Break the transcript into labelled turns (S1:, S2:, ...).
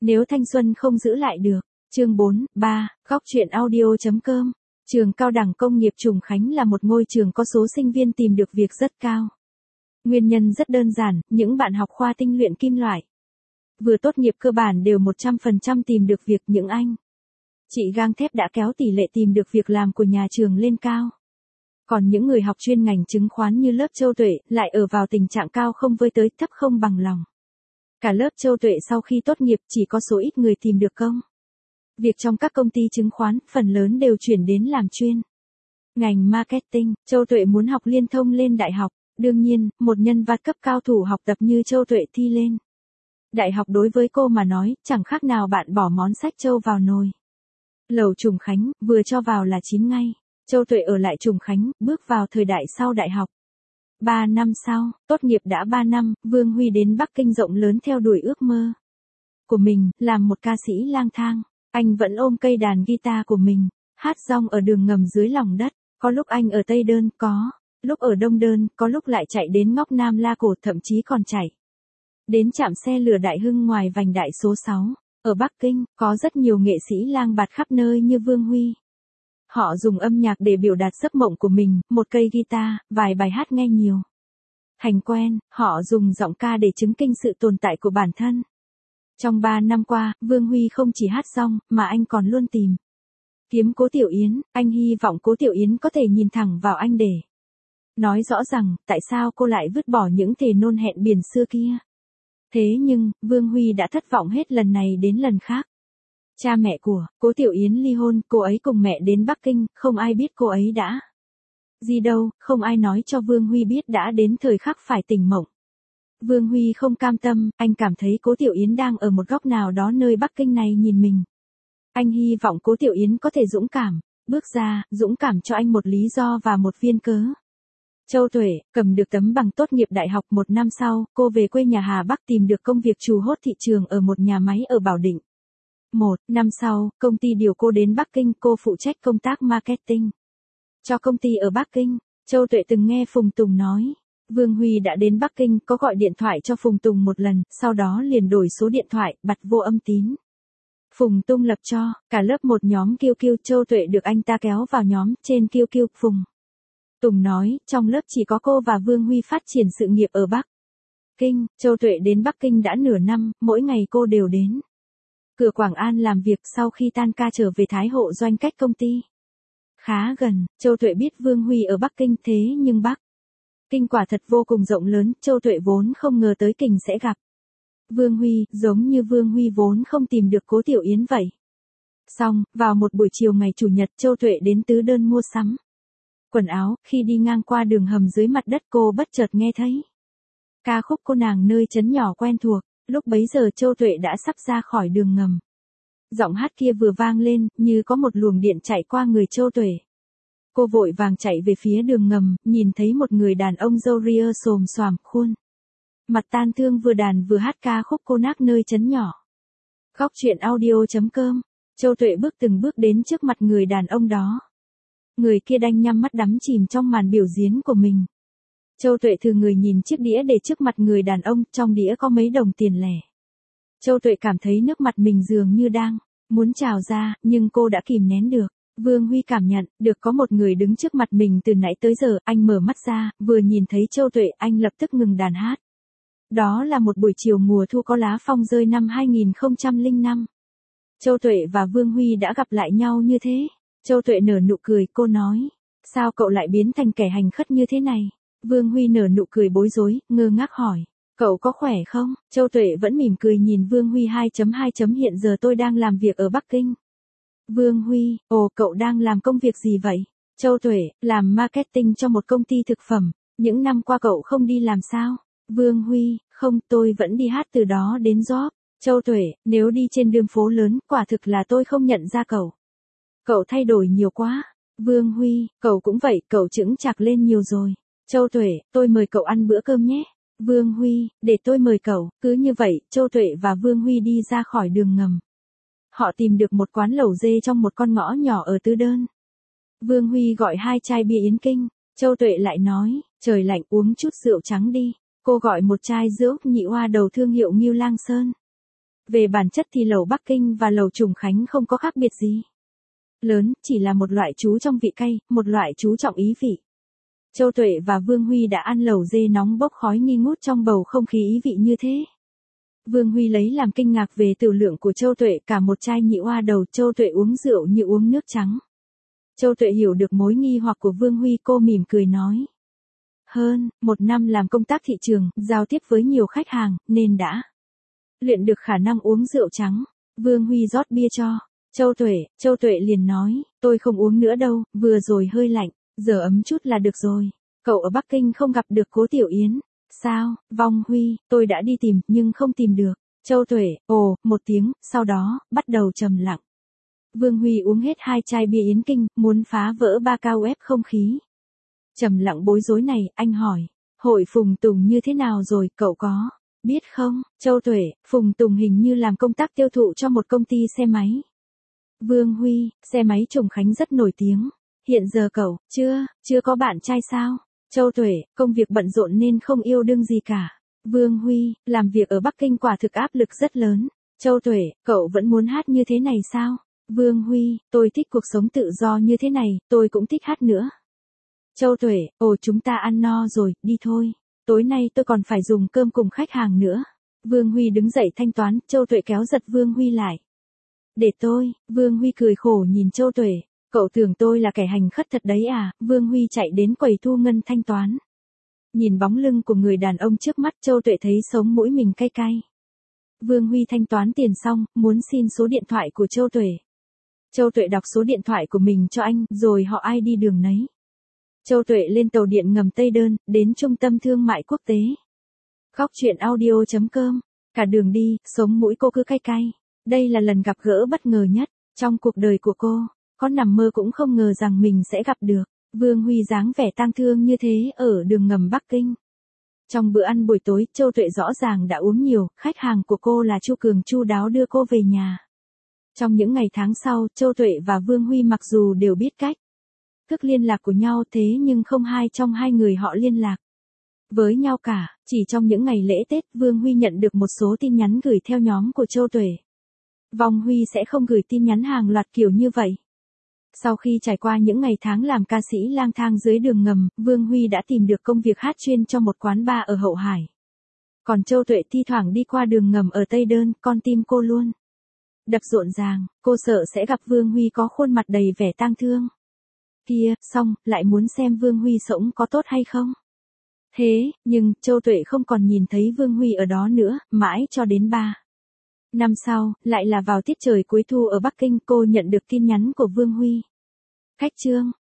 S1: Nếu thanh xuân không giữ lại được. Chương 4, 3, góc truyện audio.com. Trường Cao đẳng Công nghiệp Trùng Khánh là một ngôi trường có số sinh viên tìm được việc rất cao. Nguyên nhân rất đơn giản, những bạn học khoa tinh luyện kim loại vừa tốt nghiệp cơ bản đều 100% tìm được việc, những anh chị gang thép đã kéo tỷ lệ tìm được việc làm của nhà trường lên cao. Còn những người học chuyên ngành chứng khoán như lớp Châu Tuệ lại ở vào tình trạng cao không với tới, thấp không bằng lòng. Cả lớp Châu Tuệ sau khi tốt nghiệp chỉ có số ít người tìm được công việc trong các công ty chứng khoán, phần lớn đều chuyển đến làm chuyên ngành marketing. Châu Tuệ muốn học liên thông lên đại học. Đương nhiên, một nhân vật cấp cao thủ học tập như Châu Tuệ thi lên đại học đối với cô mà nói, chẳng khác nào bạn bỏ món sách trâu vào nồi. Lầu Trùng Khánh, vừa cho vào là chín ngay. Châu Tuệ ở lại Trùng Khánh, bước vào thời đại sau đại học. 3 năm sau, tốt nghiệp đã 3 năm, Vương Huy đến Bắc Kinh rộng lớn theo đuổi ước mơ của mình, làm một ca sĩ lang thang. Anh vẫn ôm cây đàn guitar của mình, hát rong ở đường ngầm dưới lòng đất. Có lúc anh ở Tây Đơn, có lúc ở Đông Đơn, có lúc lại chạy đến ngóc Nam La Cổ, thậm chí còn chạy đến trạm xe lửa Đại Hưng ngoài vành đai số 6. Ở Bắc Kinh, có rất nhiều nghệ sĩ lang bạt khắp nơi như Vương Huy. Họ dùng âm nhạc để biểu đạt giấc mộng của mình, một cây guitar, vài bài hát nghe nhiều. Thành quen, họ dùng giọng ca để chứng minh sự tồn tại của bản thân. Trong 3 năm qua, Vương Huy không chỉ hát rong, mà anh còn luôn tìm kiếm Cố Tiểu Yến. Anh hy vọng Cố Tiểu Yến có thể nhìn thẳng vào anh để nói rõ rằng, tại sao cô lại vứt bỏ những thề nôn hẹn biển xưa kia. Thế nhưng, Vương Huy đã thất vọng hết lần này đến lần khác. Cha mẹ của Cố Tiểu Yến ly hôn, cô ấy cùng mẹ đến Bắc Kinh, không ai biết cô ấy đã gì đâu, không ai nói cho Vương Huy biết đã đến thời khắc phải tỉnh mộng. Vương Huy không cam tâm, anh cảm thấy Cố Tiểu Yến đang ở một góc nào đó nơi Bắc Kinh này nhìn mình. Anh hy vọng Cố Tiểu Yến có thể dũng cảm bước ra, dũng cảm cho anh một lý do và một viên cớ. Châu Tuệ, cầm được tấm bằng tốt nghiệp đại học 1 năm sau, cô về quê nhà Hà Bắc tìm được công việc trù hốt thị trường ở một nhà máy ở Bảo Định. 1 năm sau, công ty điều cô đến Bắc Kinh, cô phụ trách công tác marketing cho công ty ở Bắc Kinh. Châu Tuệ từng nghe Phùng Tùng nói, Vương Huy đã đến Bắc Kinh, có gọi điện thoại cho Phùng Tùng một lần, sau đó liền đổi số điện thoại, bật vô âm tín. Phùng Tùng lập cho cả lớp một nhóm QQ. Châu Tuệ được anh ta kéo vào nhóm trên QQ. Phùng Tùng nói, trong lớp chỉ có cô và Vương Huy phát triển sự nghiệp ở Bắc Kinh. Châu Tuệ đến Bắc Kinh đã nửa năm, mỗi ngày cô đều đến cửa Quảng An làm việc, sau khi tan ca trở về Thái Hộ Doanh cách công ty khá gần. Châu Tuệ biết Vương Huy ở Bắc Kinh, thế nhưng Bắc Kinh quả thật vô cùng rộng lớn, Châu Tuệ vốn không ngờ tới Kinh sẽ gặp Vương Huy, giống như Vương Huy vốn không tìm được Cố Tiểu Yến vậy. Xong, vào một buổi chiều ngày Chủ nhật, Châu Tuệ đến Tứ Đơn mua sắm quần áo, khi đi ngang qua đường hầm dưới mặt đất cô bất chợt nghe thấy ca khúc Cô Nàng Nơi Trấn Nhỏ quen thuộc. Lúc bấy giờ Châu Tuệ đã sắp ra khỏi đường ngầm. Giọng hát kia vừa vang lên, như có một luồng điện chạy qua người Châu Tuệ. Cô vội vàng chạy về phía đường ngầm, nhìn thấy một người đàn ông râu ria xồm xoàm, khuôn mặt tan thương vừa đàn vừa hát ca khúc Cô Nác Nơi Trấn Nhỏ. Góc truyện audio.com. Châu Tuệ bước từng bước đến trước mặt người đàn ông đó. Người kia đanh nhắm mắt đắm chìm trong màn biểu diễn của mình. Châu Tuệ thừ người nhìn chiếc đĩa để trước mặt người đàn ông, trong đĩa có mấy đồng tiền lẻ. Châu Tuệ cảm thấy nước mặt mình dường như đang muốn trào ra, nhưng cô đã kìm nén được. Vương Huy cảm nhận được có một người đứng trước mặt mình từ nãy tới giờ, anh mở mắt ra, vừa nhìn thấy Châu Tuệ, anh lập tức ngừng đàn hát. Đó là một buổi chiều mùa thu có lá phong rơi năm 2005. Châu Tuệ và Vương Huy đã gặp lại nhau như thế. Châu Tuệ nở nụ cười, cô nói, sao cậu lại biến thành kẻ hành khất như thế này? Vương Huy nở nụ cười bối rối, ngơ ngác hỏi, cậu có khỏe không? Châu Tuệ vẫn mỉm cười nhìn Vương Huy 2.2. Hiện giờ tôi đang làm việc ở Bắc Kinh. Vương Huy, ồ, cậu đang làm công việc gì vậy? Châu Tuệ, làm marketing cho một công ty thực phẩm. Những năm qua cậu không đi làm sao? Vương Huy, không, tôi vẫn đi hát từ đó đến job. Châu Tuệ, nếu đi trên đường phố lớn, quả thực là tôi không nhận ra cậu. Cậu thay đổi nhiều quá. Vương Huy, cậu cũng vậy, cậu chững chạc lên nhiều rồi. Châu Tuệ, tôi mời cậu ăn bữa cơm nhé. Vương Huy, để tôi mời cậu. Cứ như vậy, Châu Tuệ và Vương Huy đi ra khỏi đường ngầm. Họ tìm được một quán lẩu dê trong một con ngõ nhỏ ở Tứ Đơn. Vương Huy gọi 2 chai bia Yến Kinh. Châu Tuệ lại nói, trời lạnh uống chút rượu trắng đi. Cô gọi một chai rượu nhị hoa đầu thương hiệu Ngưu Lang Sơn. Về bản chất thì lẩu Bắc Kinh và lẩu Trùng Khánh không có khác biệt gì. Lớn, chỉ là một loại chú trong vị cay, một loại chú trọng ý vị. Châu Tuệ và Vương Huy đã ăn lẩu dê nóng bốc khói nghi ngút trong bầu không khí ý vị như thế. Vương Huy lấy làm kinh ngạc về tiểu lượng của Châu Tuệ, cả một chai nhị oa đầu. Châu Tuệ uống rượu như uống nước trắng. Châu Tuệ hiểu được mối nghi hoặc của Vương Huy, cô mỉm cười nói. Hơn 1 năm làm công tác thị trường, giao tiếp với nhiều khách hàng, nên đã luyện được khả năng uống rượu trắng. Vương Huy rót bia cho Châu Tuệ liền nói, tôi không uống nữa đâu, vừa rồi hơi lạnh, giờ ấm chút là được rồi. Cậu ở Bắc Kinh không gặp được Cố Tiểu Yến. Sao, Vong Huy, tôi đã đi tìm, nhưng không tìm được. Châu Tuệ, ồ, một tiếng, sau đó, bắt đầu trầm lặng. Vương Huy uống hết 2 chai bia Yến Kinh, muốn phá vỡ ba cao ép không khí. Trầm lặng bối rối này, anh hỏi, hội Phùng Tùng như thế nào rồi, cậu có biết không? Châu Tuệ, Phùng Tùng hình như làm công tác tiêu thụ cho một công ty xe máy. Vương Huy, xe máy Trùng Khánh rất nổi tiếng. Hiện giờ cậu, chưa có bạn trai sao? Châu Tuệ, công việc bận rộn nên không yêu đương gì cả. Vương Huy, làm việc ở Bắc Kinh quả thực áp lực rất lớn. Châu Tuệ, cậu vẫn muốn hát như thế này sao? Vương Huy, tôi thích cuộc sống tự do như thế này, tôi cũng thích hát nữa. Châu Tuệ, ồ chúng ta ăn no rồi, đi thôi. Tối nay tôi còn phải dùng cơm cùng khách hàng nữa. Vương Huy đứng dậy thanh toán, Châu Tuệ kéo giật Vương Huy lại. Để tôi, Vương Huy cười khổ nhìn Châu Tuệ. Cậu tưởng tôi là kẻ hành khất thật đấy à? Vương Huy chạy đến quầy thu ngân thanh toán. Nhìn bóng lưng của người đàn ông trước mắt, Châu Tuệ thấy sống mũi mình cay cay. Vương Huy thanh toán tiền xong, muốn xin số điện thoại của Châu Tuệ. Châu Tuệ đọc số điện thoại của mình cho anh, rồi họ ai đi đường nấy. Châu Tuệ lên tàu điện ngầm Tây Đơn, đến trung tâm thương mại quốc tế. Khóc chuyện audio.com. Cả đường đi, sống mũi cô cứ cay cay. Đây là lần gặp gỡ bất ngờ nhất trong cuộc đời của cô. Có nằm mơ cũng không ngờ rằng mình sẽ gặp được Vương Huy dáng vẻ tang thương như thế ở đường ngầm Bắc Kinh. Trong bữa ăn buổi tối, Châu Tuệ rõ ràng đã uống nhiều, khách hàng của cô là Chu Cường chu đáo đưa cô về nhà. Trong những ngày tháng sau, Châu Tuệ và Vương Huy mặc dù đều biết cách thức liên lạc của nhau, thế nhưng không ai trong hai người họ liên lạc với nhau cả. Chỉ trong những ngày lễ Tết, Vương Huy nhận được một số tin nhắn gửi theo nhóm của Châu Tuệ. Vong Huy sẽ không gửi tin nhắn hàng loạt kiểu như vậy. Sau khi trải qua những ngày tháng làm ca sĩ lang thang dưới đường ngầm, Vương Huy đã tìm được công việc hát chuyên cho một quán bar ở Hậu Hải. Còn Châu Tuệ thi thoảng đi qua đường ngầm ở Tây Đơn, con tim cô luôn đập rộn ràng, cô sợ sẽ gặp Vương Huy có khuôn mặt đầy vẻ tang thương. Kia, xong, lại muốn xem Vương Huy sống có tốt hay không. Thế, nhưng, Châu Tuệ không còn nhìn thấy Vương Huy ở đó nữa, mãi cho đến 3 năm sau, lại là vào tiết trời cuối thu ở Bắc Kinh, cô nhận được tin nhắn của Vương Huy. Khách Trương,